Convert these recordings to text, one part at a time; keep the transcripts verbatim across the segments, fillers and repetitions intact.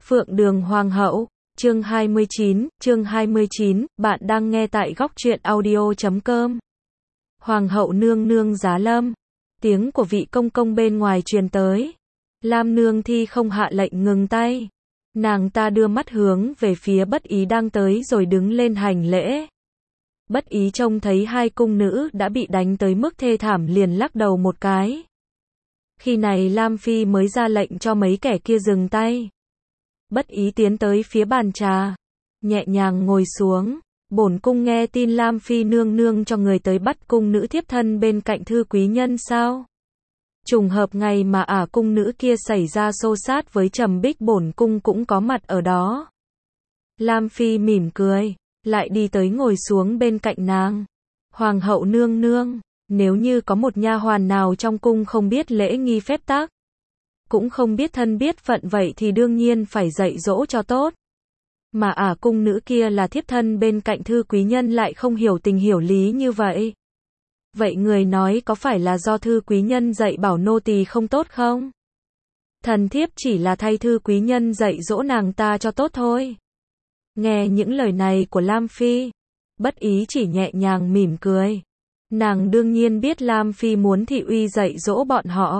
Phượng Đường Hoàng hậu, chương hai mươi chín, chương hai mươi chín, bạn đang nghe tại góc truyện audio chấm com. Hoàng hậu nương nương giá lâm, tiếng của vị công công bên ngoài truyền tới. Lam nương thi không hạ lệnh ngừng tay. Nàng ta đưa mắt hướng về phía Bất Ý đang tới rồi đứng lên hành lễ. Bất Ý trông thấy hai cung nữ đã bị đánh tới mức thê thảm liền lắc đầu một cái. Khi này Lam Phi mới ra lệnh cho mấy kẻ kia dừng tay. Bất Ý tiến tới phía bàn trà, nhẹ nhàng ngồi xuống. Bổn cung nghe tin Lam Phi nương nương cho người tới bắt cung nữ thiếp thân bên cạnh thư quý nhân sao? Trùng hợp ngày mà ả cung nữ kia xảy ra xô xát với Trầm Bích, bổn cung cũng có mặt ở đó. Lam Phi mỉm cười, lại đi tới ngồi xuống bên cạnh nàng. Hoàng hậu nương nương, nếu như có một nha hoàn nào trong cung không biết lễ nghi phép tắc, cũng không biết thân biết phận vậy thì đương nhiên phải dạy dỗ cho tốt. Mà ả cung nữ kia là thiếp thân bên cạnh thư quý nhân lại không hiểu tình hiểu lý như vậy. Vậy người nói có phải là do thư quý nhân dạy bảo nô tỳ không tốt không? Thần thiếp chỉ là thay thư quý nhân dạy dỗ nàng ta cho tốt thôi. Nghe những lời này của Lam Phi, Bất Ý chỉ nhẹ nhàng mỉm cười. Nàng đương nhiên biết Lam Phi muốn thị uy dạy dỗ bọn họ.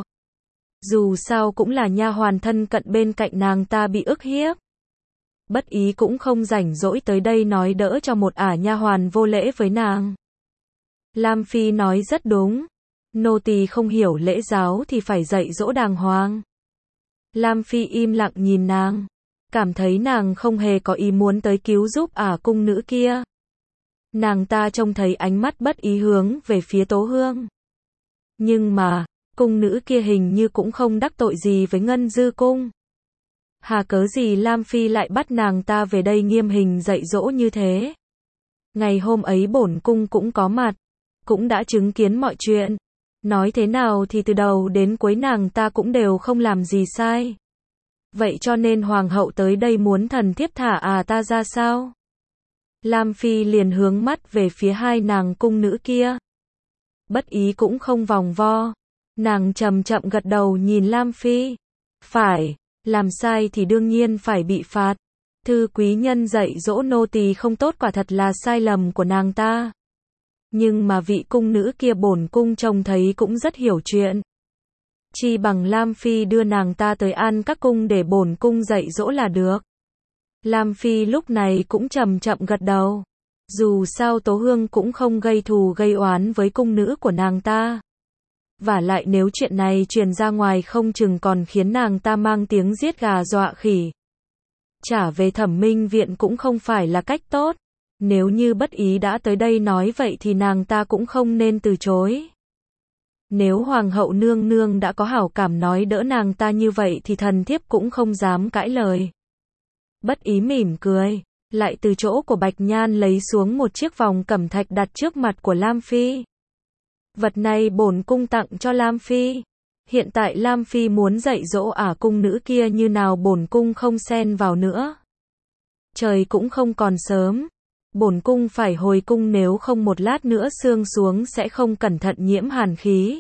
Dù sao cũng là nha hoàn thân cận bên cạnh nàng ta bị ức hiếp. Bất Ý cũng không rảnh rỗi tới đây nói đỡ cho một ả nha hoàn vô lễ với nàng. Lam Phi nói rất đúng. Nô tỳ không hiểu lễ giáo thì phải dạy dỗ đàng hoàng. Lam Phi im lặng nhìn nàng, cảm thấy nàng không hề có ý muốn tới cứu giúp ả cung nữ kia. Nàng ta trông thấy ánh mắt Bất Ý hướng về phía Tố Hương. Nhưng mà, cung nữ kia hình như cũng không đắc tội gì với Ngân Dư cung. Hà cớ gì Lam Phi lại bắt nàng ta về đây nghiêm hình dạy dỗ như thế? Ngày hôm ấy bổn cung cũng có mặt, cũng đã chứng kiến mọi chuyện. Nói thế nào thì từ đầu đến cuối nàng ta cũng đều không làm gì sai. Vậy cho nên hoàng hậu tới đây muốn thần thiếp thả à ta ra sao? Lam Phi liền hướng mắt về phía hai nàng cung nữ kia. Bất Ý cũng không vòng vo. Nàng chậm chậm gật đầu nhìn Lam Phi. Phải, làm sai thì đương nhiên phải bị phạt. Thư quý nhân dạy dỗ nô tỳ không tốt quả thật là sai lầm của nàng ta. Nhưng mà vị cung nữ kia bổn cung trông thấy cũng rất hiểu chuyện. Chi bằng Lam Phi đưa nàng ta tới An Các cung để bổn cung dạy dỗ là được. Lam Phi lúc này cũng chậm chậm gật đầu. Dù sao Tố Hương cũng không gây thù gây oán với cung nữ của nàng ta. Vả lại nếu chuyện này truyền ra ngoài không chừng còn khiến nàng ta mang tiếng giết gà dọa khỉ. Trả về Thẩm Minh viện cũng không phải là cách tốt. Nếu như Bất Ý đã tới đây nói vậy thì nàng ta cũng không nên từ chối. Nếu hoàng hậu nương nương đã có hảo cảm nói đỡ nàng ta như vậy thì thần thiếp cũng không dám cãi lời. Bất Ý mỉm cười, lại từ chỗ của Bạch Nhan lấy xuống một chiếc vòng cẩm thạch đặt trước mặt của Lam Phi. Vật này bổn cung tặng cho Lam Phi. Hiện tại Lam Phi muốn dạy dỗ ả cung nữ kia như nào bổn cung không xen vào nữa. Trời cũng không còn sớm. Bổn cung phải hồi cung nếu không một lát nữa sương xuống sẽ không cẩn thận nhiễm hàn khí.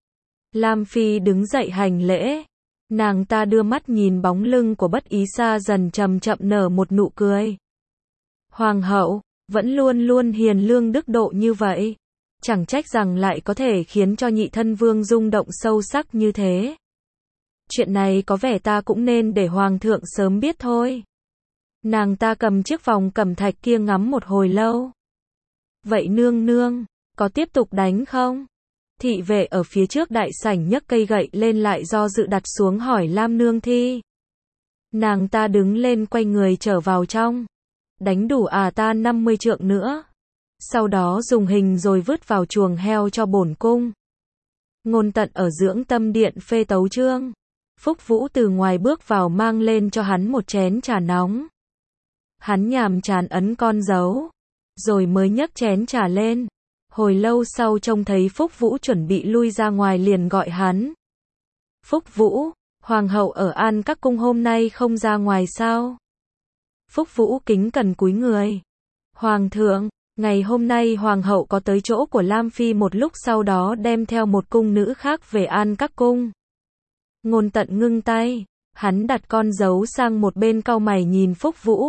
Lam Phi đứng dậy hành lễ. Nàng ta đưa mắt nhìn bóng lưng của Bất Ý xa dần chậm chậm nở một nụ cười. Hoàng hậu, vẫn luôn luôn hiền lương đức độ như vậy. Chẳng trách rằng lại có thể khiến cho nhị thân vương rung động sâu sắc như thế. Chuyện này có vẻ ta cũng nên để hoàng thượng sớm biết thôi. Nàng ta cầm chiếc vòng cẩm thạch kia ngắm một hồi lâu. Vậy nương nương, có tiếp tục đánh không? Thị vệ ở phía trước đại sảnh nhấc cây gậy lên lại do dự đặt xuống hỏi Lam nương thi. Nàng ta đứng lên quay người trở vào trong. Đánh đủ à ta năm mươi trượng nữa. Sau đó dùng hình rồi vứt vào chuồng heo cho bổn cung. Ngôn Tận ở dưỡng tâm điện phê tấu chương. Phúc Vũ từ ngoài bước vào mang lên cho hắn một chén trà nóng. Hắn nhàm chán ấn con dấu, rồi mới nhấc chén trà lên. Hồi lâu sau trông thấy Phúc Vũ chuẩn bị lui ra ngoài liền gọi hắn. Phúc Vũ, hoàng hậu ở An Các cung hôm nay không ra ngoài sao? Phúc Vũ kính cẩn cúi người. Hoàng thượng, ngày hôm nay hoàng hậu có tới chỗ của Lam Phi một lúc sau đó đem theo một cung nữ khác về An Các cung. Ngôn Tận ngưng tay, Hắn đặt con dấu sang một bên cau mày nhìn Phúc Vũ.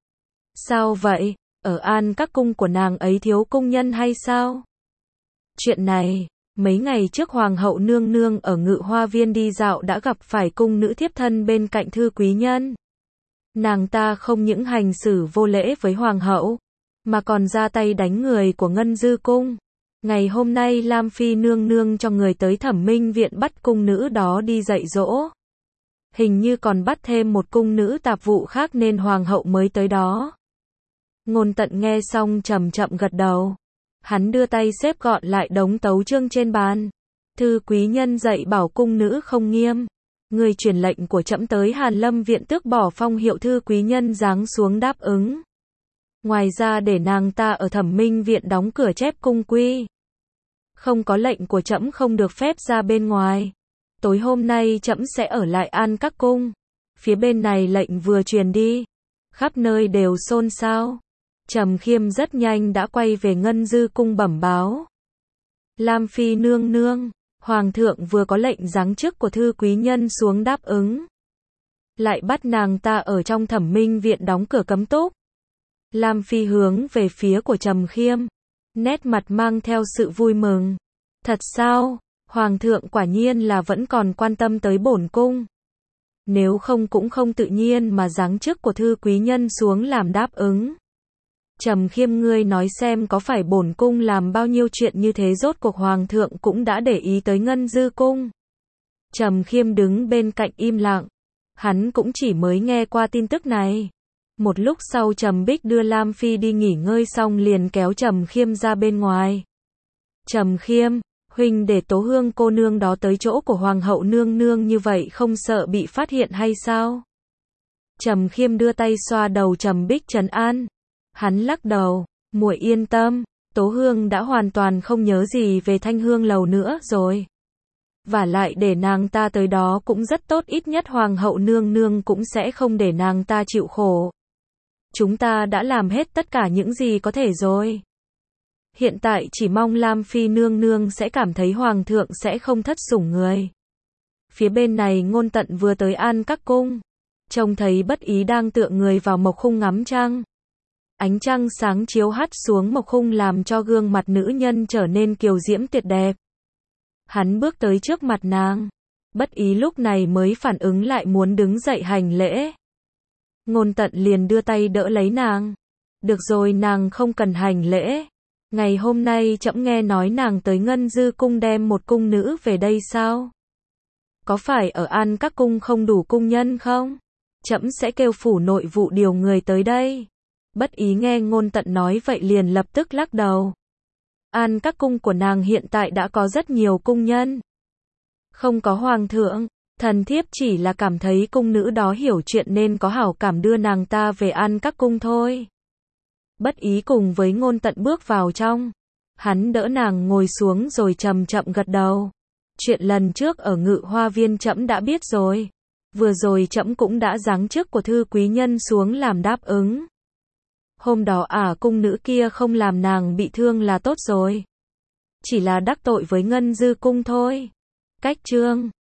Sao vậy? Ở An Các cung của nàng ấy thiếu cung nhân hay sao? Chuyện này, mấy ngày trước Hoàng hậu nương nương ở Ngự Hoa Viên đi dạo đã gặp phải cung nữ thiếp thân bên cạnh Thư quý nhân. Nàng ta không những hành xử vô lễ với Hoàng hậu, mà còn ra tay đánh người của Ngân Dư cung. Ngày hôm nay Lam Phi nương nương cho người tới Thẩm Minh viện bắt cung nữ đó đi dạy dỗ. Hình như còn bắt thêm một cung nữ tạp vụ khác nên Hoàng hậu mới tới đó. Ngôn Tận nghe xong chậm chậm gật đầu. Hắn đưa tay xếp gọn lại đống tấu chương trên bàn. Thư quý nhân dạy bảo cung nữ không nghiêm. Người truyền lệnh của trẫm tới Hàn Lâm viện tước bỏ phong hiệu thư quý nhân giáng xuống đáp ứng. Ngoài ra để nàng ta ở Thẩm Minh viện đóng cửa chép cung quy. Không có lệnh của trẫm không được phép ra bên ngoài. Tối hôm nay trẫm sẽ ở lại An Các cung. Phía bên này lệnh vừa truyền đi, khắp nơi đều xôn xao. Trầm Khiêm rất nhanh đã quay về Ngân Dư cung bẩm báo. Lam Phi nương nương, Hoàng thượng vừa có lệnh giáng chức của thư quý nhân xuống đáp ứng. Lại bắt nàng ta ở trong Thẩm Minh viện đóng cửa cấm túc. Lam Phi hướng về phía của Trầm Khiêm, nét mặt mang theo sự vui mừng. Thật sao? Hoàng thượng quả nhiên là vẫn còn quan tâm tới bổn cung. Nếu không cũng không tự nhiên mà giáng chức của thư quý nhân xuống làm đáp ứng. Trầm Khiêm, ngươi nói xem có phải bổn cung làm bao nhiêu chuyện như thế rốt cuộc Hoàng thượng cũng đã để ý tới Ngân Dư cung. Trầm Khiêm đứng bên cạnh im lặng. Hắn cũng chỉ mới nghe qua tin tức này. Một lúc sau Trầm Bích đưa Lam Phi đi nghỉ ngơi xong liền kéo Trầm Khiêm ra bên ngoài. Trầm Khiêm, huynh để Tố Hương cô nương đó tới chỗ của Hoàng hậu nương nương như vậy không sợ bị phát hiện hay sao? Trầm Khiêm đưa tay xoa đầu Trầm Bích trấn an. Hắn lắc đầu, muội yên tâm, Tố Hương đã hoàn toàn không nhớ gì về Thanh Hương lầu nữa rồi. Vả lại để nàng ta tới đó cũng rất tốt, ít nhất Hoàng hậu nương nương cũng sẽ không để nàng ta chịu khổ. Chúng ta đã làm hết tất cả những gì có thể rồi. Hiện tại chỉ mong Lam Phi nương nương sẽ cảm thấy Hoàng thượng sẽ không thất sủng người. Phía bên này Ngôn Tận vừa tới An Các cung, trông thấy Bất Ý đang tựa người vào mộc khung ngắm trăng. Ánh trăng sáng chiếu hắt xuống mộc khung làm cho gương mặt nữ nhân trở nên kiều diễm tuyệt đẹp. Hắn bước tới trước mặt nàng. Bất Ý lúc này mới phản ứng lại muốn đứng dậy hành lễ. Ngôn Tận liền đưa tay đỡ lấy nàng. Được rồi, nàng không cần hành lễ. Ngày hôm nay trẫm nghe nói nàng tới Ngân Dư cung đem một cung nữ về đây sao? Có phải ở An Các cung không đủ cung nhân không? Trẫm sẽ kêu phủ nội vụ điều người tới đây. Bất Ý nghe Ngôn Tận nói vậy liền lập tức lắc đầu. An Các cung của nàng hiện tại đã có rất nhiều cung nhân. Không có Hoàng thượng, thần thiếp chỉ là cảm thấy cung nữ đó hiểu chuyện nên có hảo cảm đưa nàng ta về An Các cung thôi. Bất Ý cùng với Ngôn Tận bước vào trong. Hắn đỡ nàng ngồi xuống rồi chậm chậm gật đầu. Chuyện lần trước ở Ngự Hoa Viên trẫm đã biết rồi. Vừa rồi trẫm cũng đã giáng chức của thư quý nhân xuống làm đáp ứng. Hôm đó à cung nữ kia không làm nàng bị thương là tốt rồi. Chỉ là đắc tội với Ngân Dư cung thôi. Cách chương